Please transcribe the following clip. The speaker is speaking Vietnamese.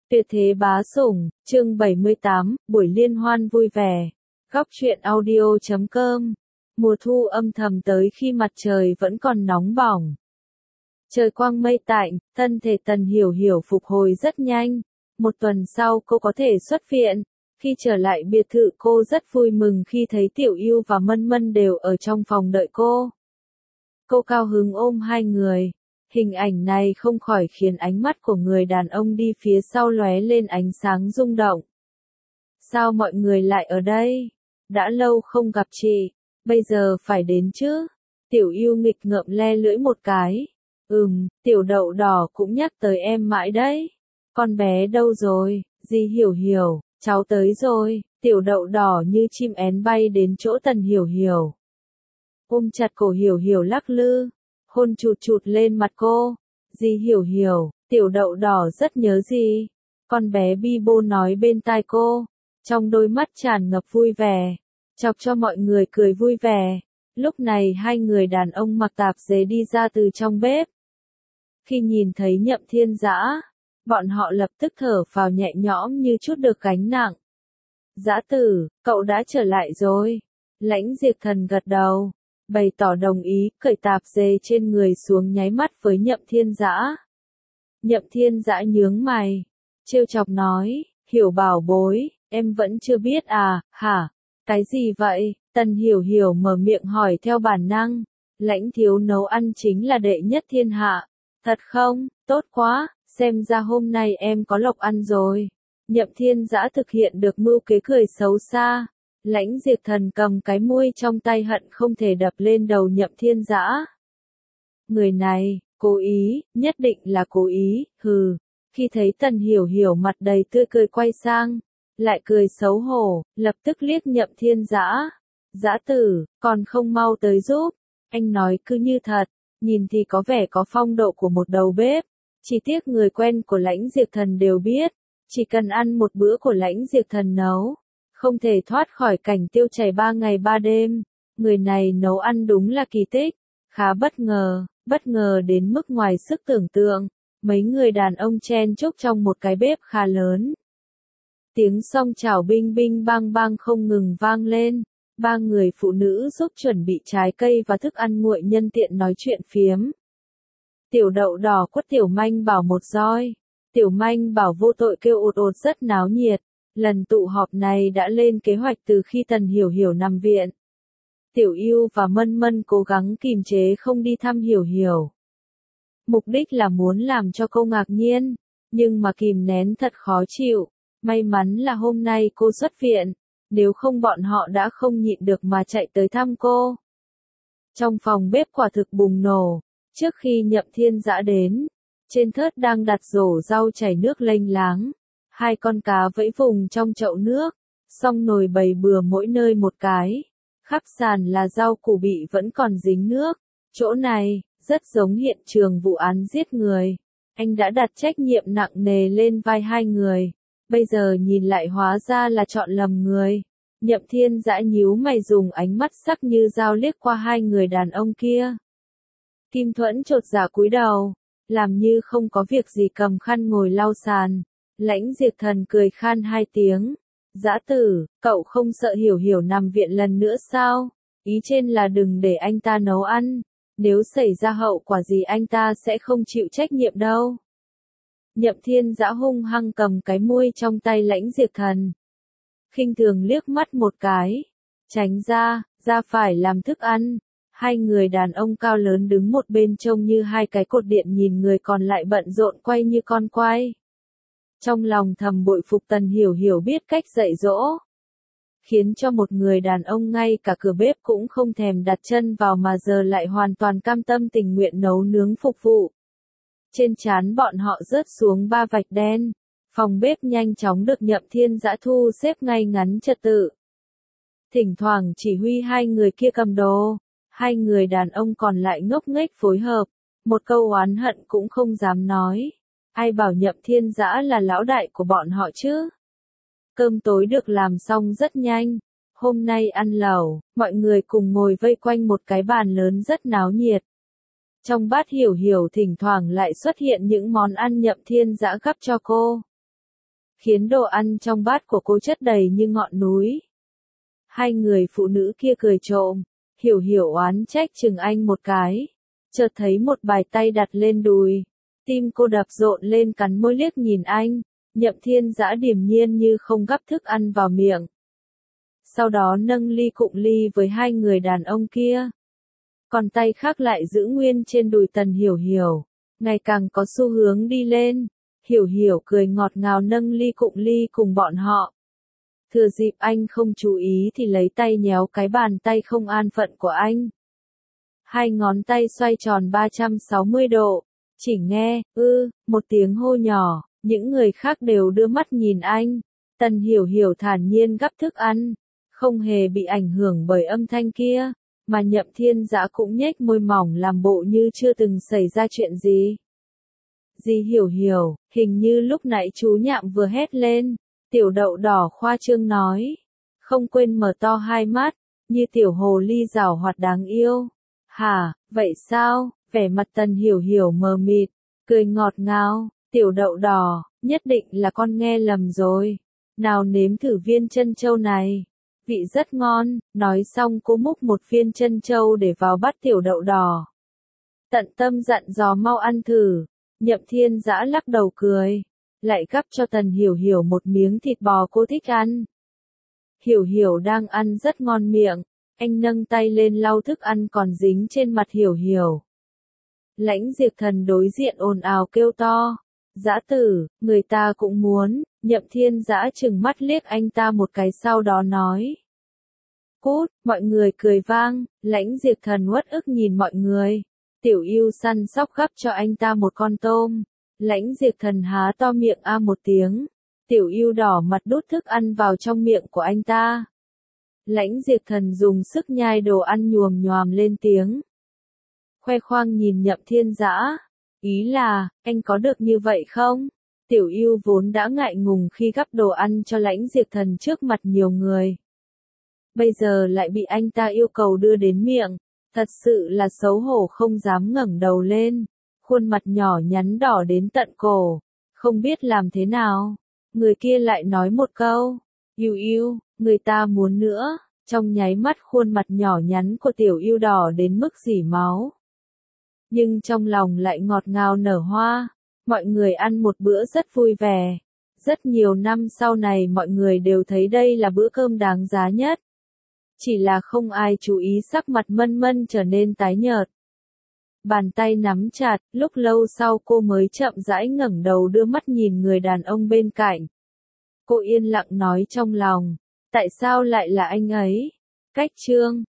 Tuyệt thế bá sủng, chương 78, buổi liên hoan vui vẻ. Góc truyện audio.com. Mùa thu âm thầm tới khi mặt trời vẫn còn nóng bỏng. Trời quang mây tạnh, thân thể Tần Hiểu Hiểu phục hồi rất nhanh. Một tuần sau cô có thể xuất viện. Khi trở lại biệt thự cô rất vui mừng khi thấy Tiểu Yêu và Mân Mân đều ở trong phòng đợi cô. Cô cao hứng ôm hai người. Hình ảnh này không khỏi khiến ánh mắt của người đàn ông đi phía sau lóe lên ánh sáng rung động. Sao mọi người lại ở đây? Đã lâu không gặp chị, bây giờ phải đến chứ? Tiểu Yêu nghịch ngợm le lưỡi một cái. Tiểu đậu đỏ cũng nhắc tới em mãi đấy. Con bé đâu rồi? Dì Hiểu Hiểu, cháu tới rồi. Tiểu đậu đỏ như chim én bay đến chỗ Tần Hiểu Hiểu. Ôm chặt cổ Hiểu Hiểu lắc lư. Hôn chụt chụt lên mặt cô. Dì Hiểu Hiểu, tiểu đậu đỏ rất nhớ dì. Con bé bi bô nói bên tai cô. Trong đôi mắt tràn ngập vui vẻ. Chọc cho mọi người cười vui vẻ. Lúc này hai người đàn ông mặc tạp dề đi ra từ trong bếp. Khi nhìn thấy Nhậm Thiên Dã, bọn họ lập tức thở phào nhẹ nhõm như chút được gánh nặng. Dã tử, cậu đã trở lại rồi. Lãnh Diệp Thần gật đầu. Bày tỏ đồng ý, cởi tạp dề trên người xuống nháy mắt với Nhậm Thiên Dã. Nhậm Thiên Dã nhướng mày, trêu chọc nói, Hiểu bảo bối, em vẫn chưa biết à, hả? Cái gì vậy? Tần Hiểu Hiểu mở miệng hỏi theo bản năng. Lãnh thiếu nấu ăn chính là đệ nhất thiên hạ. Thật không? Tốt quá, xem ra hôm nay em có lộc ăn rồi. Nhậm Thiên Dã thực hiện được mưu kế cười xấu xa. Lãnh Diệp Thần cầm cái muôi trong tay hận không thể đập lên đầu Nhậm Thiên Dã. Người này, cố ý, nhất định là cố ý, hừ. Khi thấy Tần Hiểu Hiểu mặt đầy tươi cười quay sang, lại cười xấu hổ, lập tức liếc Nhậm Thiên Dã. Dã tử, còn không mau tới giúp. Anh nói cứ như thật, nhìn thì có vẻ có phong độ của một đầu bếp. Chỉ tiếc người quen của Lãnh Diệp Thần đều biết, chỉ cần ăn một bữa của Lãnh Diệp Thần nấu, không thể thoát khỏi cảnh tiêu chảy 3 ngày 3 đêm. Người này nấu ăn đúng là kỳ tích, khá bất ngờ đến mức ngoài sức tưởng tượng. Mấy người đàn ông chen chúc trong một cái bếp khá lớn. Tiếng song chảo binh binh bang bang không ngừng vang lên. Ba người phụ nữ giúp chuẩn bị trái cây và thức ăn nguội nhân tiện nói chuyện phiếm. Tiểu đậu đỏ quất Tiểu Manh Bảo một roi. Tiểu Manh Bảo vô tội kêu ột ột rất náo nhiệt. Lần tụ họp này đã lên kế hoạch từ khi Tần Hiểu Hiểu nằm viện. Tiểu Yêu và Mân Mân cố gắng kìm chế không đi thăm Hiểu Hiểu. Mục đích là muốn làm cho cô ngạc nhiên, nhưng mà kìm nén thật khó chịu. May mắn là hôm nay cô xuất viện, nếu không bọn họ đã không nhịn được mà chạy tới thăm cô. Trong phòng bếp quả thực bùng nổ, trước khi Nhậm Thiên Dã đến, trên thớt đang đặt rổ rau chảy nước lênh láng. Hai con cá vẫy vùng trong chậu nước, xong nồi bày bừa mỗi nơi một cái. Khắp sàn là rau củ bị vẫn còn dính nước. Chỗ này, rất giống hiện trường vụ án giết người. Anh đã đặt trách nhiệm nặng nề lên vai hai người. Bây giờ nhìn lại hóa ra là chọn lầm người. Nhậm Thiên Dã nhíu mày dùng ánh mắt sắc như dao liếc qua hai người đàn ông kia. Kim Thuẫn chột dạ cúi đầu, làm như không có việc gì cầm khăn ngồi lau sàn. Lãnh Diệp Thần cười khan hai tiếng. Dã tử, cậu không sợ Hiểu Hiểu nằm viện lần nữa sao? Ý trên là đừng để anh ta nấu ăn. Nếu xảy ra hậu quả gì anh ta sẽ không chịu trách nhiệm đâu. Nhậm Thiên Dã hung hăng cầm cái muôi trong tay Lãnh Diệp Thần. Khinh thường liếc mắt một cái. Tránh ra phải làm thức ăn. Hai người đàn ông cao lớn đứng một bên trông như hai cái cột điện nhìn người còn lại bận rộn quay như con quay. Trong lòng thầm bội phục Tần Hiểu Hiểu biết cách dạy dỗ. Khiến cho một người đàn ông ngay cả cửa bếp cũng không thèm đặt chân vào mà giờ lại hoàn toàn cam tâm tình nguyện nấu nướng phục vụ. Trên trán bọn họ rớt xuống 3 vạch đen. Phòng bếp nhanh chóng được Nhậm Thiên Dã thu xếp ngay ngắn trật tự. Thỉnh thoảng chỉ huy hai người kia cầm đồ. Hai người đàn ông còn lại ngốc nghếch phối hợp. Một câu oán hận cũng không dám nói. Ai bảo Nhậm Thiên Dã là lão đại của bọn họ chứ? Cơm tối được làm xong rất nhanh. Hôm nay ăn lẩu, mọi người cùng ngồi vây quanh một cái bàn lớn rất náo nhiệt. Trong bát Hiểu Hiểu thỉnh thoảng lại xuất hiện những món ăn Nhậm Thiên Dã gắp cho cô. khiến đồ ăn trong bát của cô chất đầy như ngọn núi. Hai người phụ nữ kia cười trộm, Hiểu Hiểu oán trách chừng anh một cái, chợt thấy một bàn tay đặt lên đùi, tim cô đập rộn lên cắn môi liếc nhìn anh, Nhậm Thiên Dã điềm nhiên như không gắp thức ăn vào miệng. Sau đó nâng ly cụng ly với hai người đàn ông kia. Còn tay khác lại giữ nguyên trên đùi Tần Hiểu Hiểu, ngày càng có xu hướng đi lên. Hiểu Hiểu cười ngọt ngào nâng ly cụng ly cùng bọn họ. Thừa dịp anh không chú ý thì lấy tay nhéo cái bàn tay không an phận của anh. Hai ngón tay xoay tròn 360 độ, chỉ nghe, một tiếng hô nhỏ, những người khác đều đưa mắt nhìn anh. Tần Hiểu Hiểu thản nhiên gắp thức ăn, không hề bị ảnh hưởng bởi âm thanh kia, mà Nhậm Thiên Dã cũng nhếch môi mỏng làm bộ như chưa từng xảy ra chuyện gì. Dì Hiểu Hiểu, hình như lúc nãy chú Nhạm vừa hét lên, tiểu đậu đỏ khoa trương nói, không quên mở to hai mắt, như tiểu hồ ly giảo hoạt đáng yêu. Hả, vậy sao? Vẻ mặt Tần Hiểu Hiểu mờ mịt, cười ngọt ngào, tiểu đậu đỏ, nhất định là con nghe lầm rồi. Nào nếm thử viên trân châu này, vị rất ngon. Nói xong cô múc một viên trân châu để vào bát tiểu đậu đỏ. Tận tâm dặn dò mau ăn thử. Nhậm Thiên Dã lắc đầu cười, lại gắp cho Tần Hiểu Hiểu một miếng thịt bò cô thích ăn. Hiểu Hiểu đang ăn rất ngon miệng, anh nâng tay lên lau thức ăn còn dính trên mặt Hiểu Hiểu. Lãnh Diệp Thần đối diện ồn ào kêu to, Dã tử, người ta cũng muốn. Nhậm Thiên Dã trừng mắt liếc anh ta một cái sau đó nói. Cút, mọi người cười vang, Lãnh Diệp Thần uất ức nhìn mọi người. Tiểu Yêu săn sóc gắp cho anh ta một con tôm. Lãnh Diệp Thần há to miệng a một tiếng. Tiểu Yêu đỏ mặt đút thức ăn vào trong miệng của anh ta. Lãnh Diệp Thần dùng sức nhai đồ ăn nhoàm nhoàm lên tiếng. Khoe khoang nhìn Nhậm Thiên Dã. Ý là, anh có được như vậy không? Tiểu Yêu vốn đã ngại ngùng khi gắp đồ ăn cho Lãnh Diệp Thần trước mặt nhiều người. Bây giờ lại bị anh ta yêu cầu đưa đến miệng. Thật sự là xấu hổ không dám ngẩng đầu lên. Khuôn mặt nhỏ nhắn đỏ đến tận cổ. Không biết làm thế nào. Người kia lại nói một câu. Yêu yêu, người ta muốn nữa. Trong nháy mắt khuôn mặt nhỏ nhắn của Tiểu Yêu đỏ đến mức rỉ máu. Nhưng trong lòng lại ngọt ngào nở hoa. Mọi người ăn một bữa rất vui vẻ. Rất nhiều năm sau này mọi người đều thấy đây là bữa cơm đáng giá nhất. Chỉ là không ai chú ý sắc mặt Mân Mân trở nên tái nhợt. Bàn tay nắm chặt, lúc lâu sau cô mới chậm rãi ngẩng đầu đưa mắt nhìn người đàn ông bên cạnh. Cô yên lặng nói trong lòng, tại sao lại là anh ấy? Cách chương